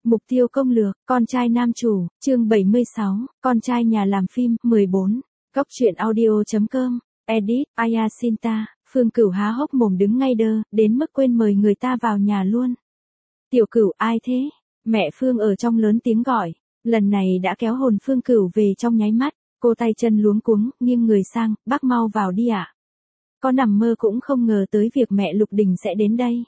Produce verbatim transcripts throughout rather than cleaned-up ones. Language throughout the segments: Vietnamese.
Mục tiêu công lược, con trai nam chủ, chương bảy mươi sáu, con trai nhà làm phim, mười bốn. Góc truyện audio chấm com, edit, Ayasinta, Phương Cửu há hốc mồm đứng ngay đơ, đến mức quên mời người ta vào nhà luôn. Tiểu Cửu, ai thế? Mẹ Phương ở trong lớn tiếng gọi, lần này đã kéo hồn Phương Cửu về trong nháy mắt, cô tay chân luống cuống, nghiêng người sang, bác mau vào đi ạ. Có nằm mơ cũng không ngờ tới việc mẹ Lục Đình sẽ đến đây.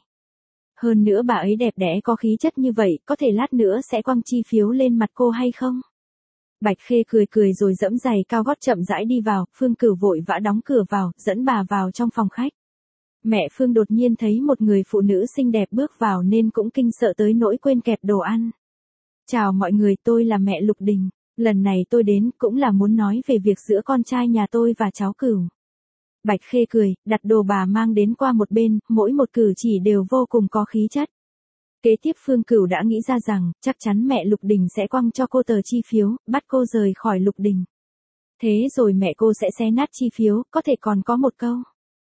Hơn nữa bà ấy đẹp đẽ có khí chất như vậy, có thể lát nữa sẽ quăng chi phiếu lên mặt cô hay không? Bạch Khê cười cười rồi dẫm giày cao gót chậm rãi đi vào, Phương Cửu vội vã đóng cửa vào, dẫn bà vào trong phòng khách. Mẹ Phương đột nhiên thấy một người phụ nữ xinh đẹp bước vào nên cũng kinh sợ tới nỗi quên kẹp đồ ăn. Chào mọi người, tôi là mẹ Lục Đình, lần này tôi đến cũng là muốn nói về việc giữa con trai nhà tôi và cháu Cửu. Bạch Khê cười, đặt đồ bà mang đến qua một bên, mỗi một cử chỉ đều vô cùng có khí chất. Kế tiếp Phương Cửu đã nghĩ ra rằng, chắc chắn mẹ Lục Đình sẽ quăng cho cô tờ chi phiếu, bắt cô rời khỏi Lục Đình. Thế rồi mẹ cô sẽ xé nát chi phiếu, có thể còn có một câu.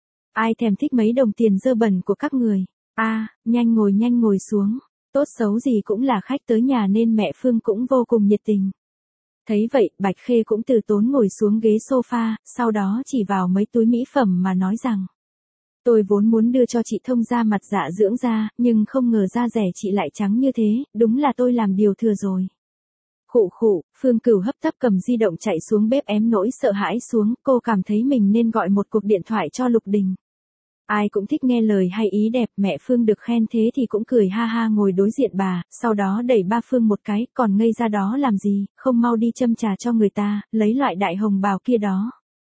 Ai thèm thích mấy đồng tiền dơ bẩn của các người. A, à, nhanh ngồi nhanh ngồi xuống. Tốt xấu gì cũng là khách tới nhà nên mẹ Phương cũng vô cùng nhiệt tình. Thấy vậy, Bạch Khê cũng từ tốn ngồi xuống ghế sofa, sau đó chỉ vào mấy túi mỹ phẩm mà nói rằng. Tôi vốn muốn đưa cho chị thông da mặt dạ dưỡng da, nhưng không ngờ da rẻ chị lại trắng như thế, đúng là tôi làm điều thừa rồi. Khụ khụ, Phương Cửu hấp tấp cầm di động chạy xuống bếp ém nỗi sợ hãi xuống, cô cảm thấy mình nên gọi một cuộc điện thoại cho Lục Đình. Ai cũng thích nghe lời hay ý đẹp, mẹ Phương được khen thế thì cũng cười ha ha ngồi đối diện bà, sau đó đẩy ba Phương một cái, còn ngây ra đó làm gì, không mau đi châm trà cho người ta, lấy loại đại hồng bào kia đó.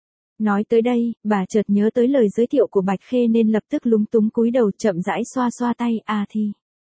Nói tới đây, bà chợt nhớ tới lời giới thiệu của Bạch Khê nên lập tức lúng túng cúi đầu chậm rãi xoa xoa tay, à thì.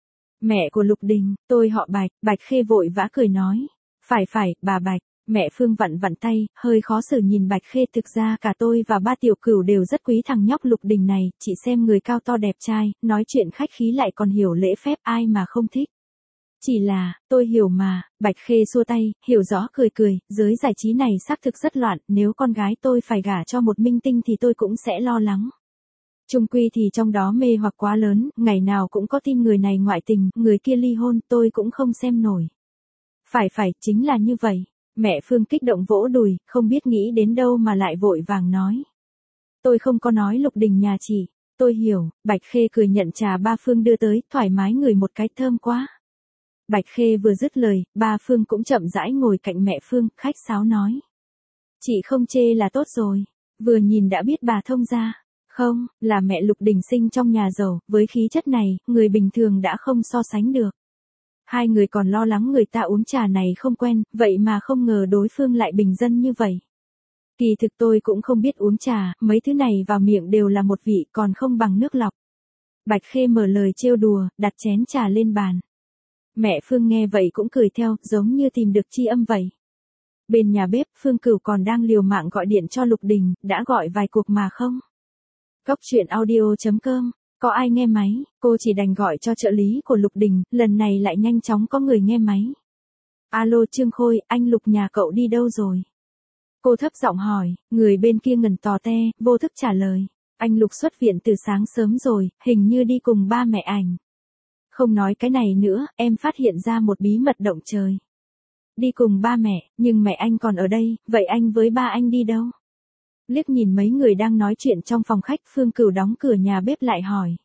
Mẹ của Lục Đình, tôi họ Bạch, Bạch Khê vội vã cười nói. Phải phải, bà Bạch. Mẹ Phương vặn vặn tay, hơi khó xử nhìn Bạch Khê, thực ra cả tôi và ba Tiểu Cửu đều rất quý thằng nhóc Lục Đình này, chị xem người cao to đẹp trai, nói chuyện khách khí lại còn hiểu lễ phép, ai mà không thích. Chỉ là, tôi hiểu mà, Bạch Khê xua tay, hiểu rõ cười cười, giới giải trí này xác thực rất loạn, nếu con gái tôi phải gả cho một minh tinh thì tôi cũng sẽ lo lắng. Chung quy thì trong đó mê hoặc quá lớn, ngày nào cũng có tin người này ngoại tình, người kia ly hôn, tôi cũng không xem nổi. Phải phải, chính là như vậy. Mẹ Phương kích động vỗ đùi, không biết nghĩ đến đâu mà lại vội vàng nói. Tôi không có nói Lục Đình nhà chị, tôi hiểu, Bạch Khê cười nhận trà ba Phương đưa tới, thoải mái ngửi một cái thơm quá. Bạch Khê vừa dứt lời, ba Phương cũng chậm rãi ngồi cạnh mẹ Phương, khách sáo nói. Chị không chê là tốt rồi, vừa nhìn đã biết bà thông gia. Không, là mẹ Lục Đình sinh trong nhà giàu, với khí chất này, người bình thường đã không so sánh được. Hai người còn lo lắng người ta uống trà này không quen, vậy mà không ngờ đối phương lại bình dân như vậy. Kỳ thực tôi cũng không biết uống trà, mấy thứ này vào miệng đều là một vị còn không bằng nước lọc. Bạch Khê mở lời trêu đùa, đặt chén trà lên bàn. Mẹ Phương nghe vậy cũng cười theo, giống như tìm được tri âm vậy. Bên nhà bếp, Phương Cửu còn đang liều mạng gọi điện cho Lục Đình, đã gọi vài cuộc mà không. Góc truyện audio chấm com. Có ai nghe máy, cô chỉ đành gọi cho trợ lý của Lục Đình, lần này lại nhanh chóng có người nghe máy. Alo Trương Khôi, anh Lục nhà cậu đi đâu rồi? Cô thấp giọng hỏi, người bên kia ngần tò te, vô thức trả lời. Anh Lục xuất viện từ sáng sớm rồi, hình như đi cùng ba mẹ ảnh. Không nói cái này nữa, em phát hiện ra một bí mật động trời. Đi cùng ba mẹ, nhưng mẹ anh còn ở đây, vậy anh với ba anh đi đâu? Liếc nhìn mấy người đang nói chuyện trong phòng khách, Phương Cửu đóng cửa nhà bếp lại hỏi.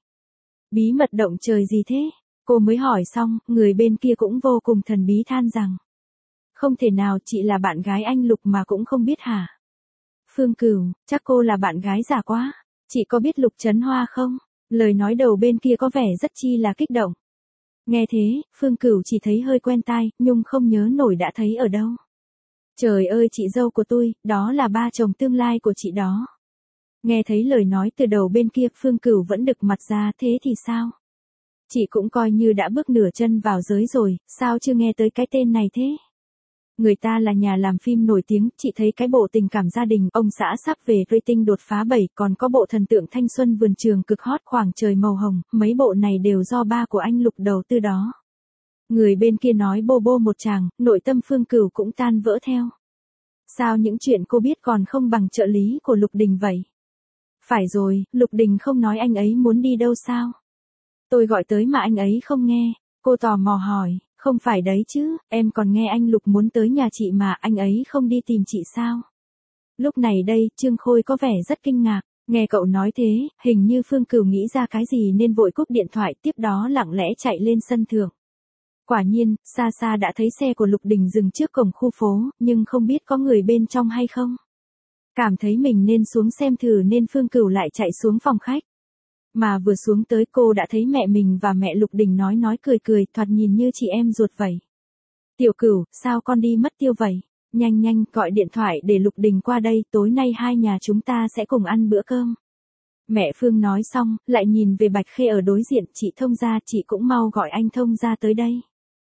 Bí mật động trời gì thế? Cô mới hỏi xong, người bên kia cũng vô cùng thần bí than rằng. Không thể nào chị là bạn gái anh Lục mà cũng không biết hả? Phương Cửu, chắc cô là bạn gái giả quá. Chị có biết Lục Trấn Hoa không? Lời nói đầu bên kia có vẻ rất chi là kích động. Nghe thế, Phương Cửu chỉ thấy hơi quen tai, nhưng không nhớ nổi đã thấy ở đâu. Trời ơi chị dâu của tôi, đó là ba chồng tương lai của chị đó. Nghe thấy lời nói từ đầu bên kia, Phương Cửu vẫn đực mặt ra, thế thì sao? Chị cũng coi như đã bước nửa chân vào giới rồi, sao chưa nghe tới cái tên này thế? Người ta là nhà làm phim nổi tiếng, chị thấy cái bộ tình cảm gia đình, ông xã sắp về rating đột phá bảy, còn có bộ thần tượng thanh xuân vườn trường cực hot khoảng trời màu hồng, mấy bộ này đều do ba của anh Lục đầu tư đó. Người bên kia nói bô bô một tràng, nội tâm Phương Cửu cũng tan vỡ theo. Sao những chuyện cô biết còn không bằng trợ lý của Lục Đình vậy? Phải rồi, Lục Đình không nói anh ấy muốn đi đâu sao? Tôi gọi tới mà anh ấy không nghe. Cô tò mò hỏi, Không phải đấy chứ, em còn nghe anh Lục muốn tới nhà chị mà anh ấy không đi tìm chị sao? Lúc này đây, Trương Khôi có vẻ rất kinh ngạc. Nghe cậu nói thế, hình như Phương Cửu nghĩ ra cái gì nên vội cúp điện thoại, tiếp đó lặng lẽ chạy lên sân thượng. Quả nhiên, xa xa đã thấy xe của Lục Đình dừng trước cổng khu phố, nhưng không biết có người bên trong hay không. Cảm thấy mình nên xuống xem thử nên Phương Cửu lại chạy xuống phòng khách. Mà vừa xuống tới cô đã thấy mẹ mình và mẹ Lục Đình nói nói cười cười, thoạt nhìn như chị em ruột vậy. Tiểu Cửu, sao con đi mất tiêu vậy? Nhanh nhanh, gọi điện thoại để Lục Đình qua đây, tối nay hai nhà chúng ta sẽ cùng ăn bữa cơm. Mẹ Phương nói xong, lại nhìn về Bạch Khê ở đối diện, chị Thông gia, chị cũng mau gọi anh Thông gia tới đây.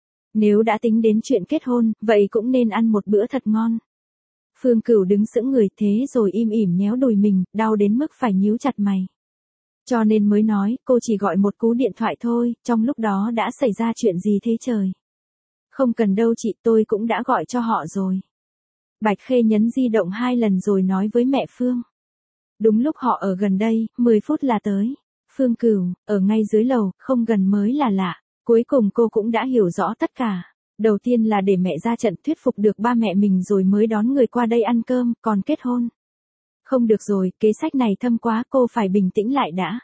Nếu đã tính đến chuyện kết hôn, vậy cũng nên ăn một bữa thật ngon. Phương Cửu đứng sững người thế rồi im ỉm nhéo đùi mình, đau đến mức phải nhíu chặt mày. Cho nên mới nói, cô chỉ gọi một cú điện thoại thôi, trong lúc đó đã xảy ra chuyện gì thế trời? Không cần đâu chị, tôi cũng đã gọi cho họ rồi. Bạch Khê nhấn di động hai lần rồi nói với mẹ Phương. Đúng lúc họ ở gần đây, mười phút là tới. Phương Cửu, ở ngay dưới lầu, không gần mới là lạ. Cuối cùng cô cũng đã hiểu rõ tất cả. Đầu tiên là để mẹ ra trận thuyết phục được ba mẹ mình rồi mới đón người qua đây ăn cơm, còn kết hôn. Không được rồi, kế sách này thâm quá, cô phải bình tĩnh lại đã.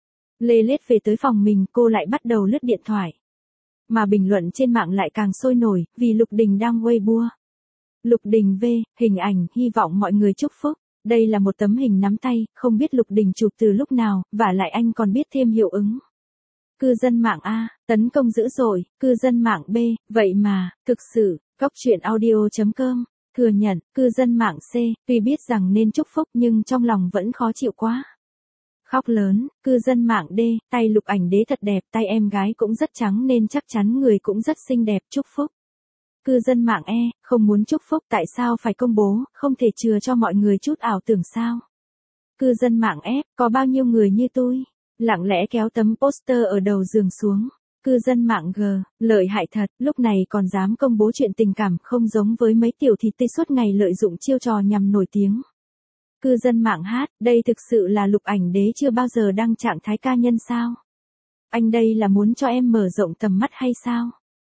Lê lết về tới phòng mình, cô lại bắt đầu lướt điện thoại. Mà bình luận trên mạng lại càng sôi nổi, vì Lục Đình đang Weibo. Lục Đình V, hình ảnh, hy vọng mọi người chúc phúc. Đây là một tấm hình nắm tay, không biết Lục Đình chụp từ lúc nào, và lại anh còn biết thêm hiệu ứng. Cư dân mạng A, tấn công dữ dội, cư dân mạng B, vậy mà, thực sự, Cóc Truyện Audio chấm com, thừa nhận, cư dân mạng C, tuy biết rằng nên chúc phúc nhưng trong lòng vẫn khó chịu quá. Khóc lớn, cư dân mạng D, tay Lục ảnh đế thật đẹp, tay em gái cũng rất trắng nên chắc chắn người cũng rất xinh đẹp, chúc phúc. Cư dân mạng E, không muốn chúc phúc tại sao phải công bố, không thể chừa cho mọi người chút ảo tưởng sao. Cư dân mạng F, có bao nhiêu người như tôi, lặng lẽ kéo tấm poster ở đầu giường xuống. Cư dân mạng G, lợi hại thật, lúc này còn dám công bố chuyện tình cảm, không giống với mấy tiểu thịt tây suốt ngày lợi dụng chiêu trò nhằm nổi tiếng. Cư dân mạng H, đây thực sự là Lục ảnh đế chưa bao giờ đăng trạng thái ca nhân sao? Anh đây là muốn cho em mở rộng tầm mắt hay sao?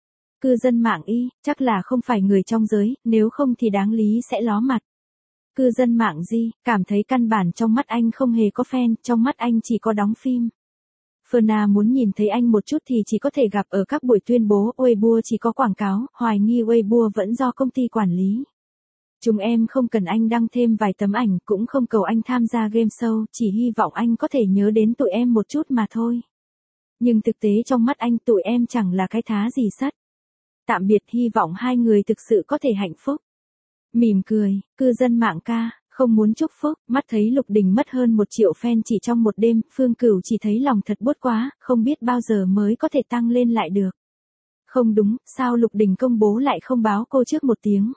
Cư dân mạng Y, chắc là không phải người trong giới, nếu không thì đáng lý sẽ ló mặt. Cư dân mạng G, cảm thấy căn bản trong mắt anh không hề có fan, trong mắt anh chỉ có đóng phim. Ferna muốn nhìn thấy anh một chút thì chỉ có thể gặp ở các buổi tuyên bố, Weibo chỉ có quảng cáo, hoài nghi Weibo vẫn do công ty quản lý. Chúng em không cần anh đăng thêm vài tấm ảnh, cũng không cầu anh tham gia game show, chỉ hy vọng anh có thể nhớ đến tụi em một chút mà thôi. Nhưng thực tế trong mắt anh tụi em chẳng là cái thá gì sắt. Tạm biệt, hy vọng hai người thực sự có thể hạnh phúc. Mỉm cười, cư dân mạng ca, không muốn chúc phúc, mắt thấy Lục Đình mất hơn một triệu fan chỉ trong một đêm, Phương Cửu chỉ thấy lòng thật buốt quá, không biết bao giờ mới có thể tăng lên lại được. Không đúng, sao Lục Đình công bố lại không báo cô trước một tiếng.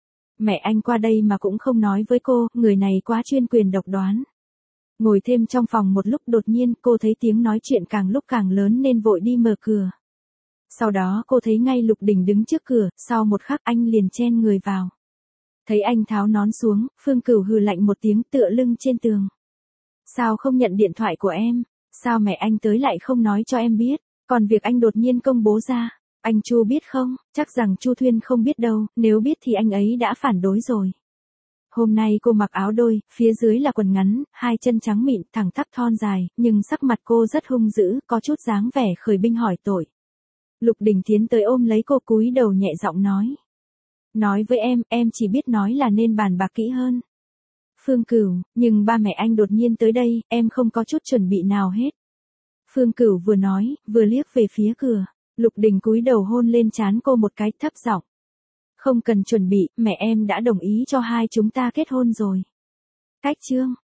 Mẹ anh qua đây mà cũng không nói với cô, người này quá chuyên quyền độc đoán. Ngồi thêm trong phòng một lúc đột nhiên cô thấy tiếng nói chuyện càng lúc càng lớn nên vội đi mở cửa. Sau đó cô thấy ngay Lục Đình đứng trước cửa, sau một khắc anh liền chen người vào. Thấy anh tháo nón xuống, Phương Cửu hừ lạnh một tiếng tựa lưng trên tường. Sao không nhận điện thoại của em? Sao mẹ anh tới lại không nói cho em biết? Còn việc anh đột nhiên công bố ra, anh Chu biết không? Chắc rằng Chu Thuyên không biết đâu, nếu biết thì anh ấy đã phản đối rồi. Hôm nay cô mặc áo đôi, phía dưới là quần ngắn, hai chân trắng mịn, thẳng tắp thon dài, nhưng sắc mặt cô rất hung dữ, có chút dáng vẻ khởi binh hỏi tội. Lục Đình tiến tới ôm lấy cô cúi đầu nhẹ giọng nói. Nói với em, em chỉ biết nói là nên bàn bạc kỹ hơn. Phương Cửu, nhưng ba mẹ anh đột nhiên tới đây, em không có chút chuẩn bị nào hết. Phương Cửu vừa nói, vừa liếc về phía cửa. Lục Đình cúi đầu hôn lên trán cô một cái thấp giọng. Không cần chuẩn bị, mẹ em đã đồng ý cho hai chúng ta kết hôn rồi. Cách chương.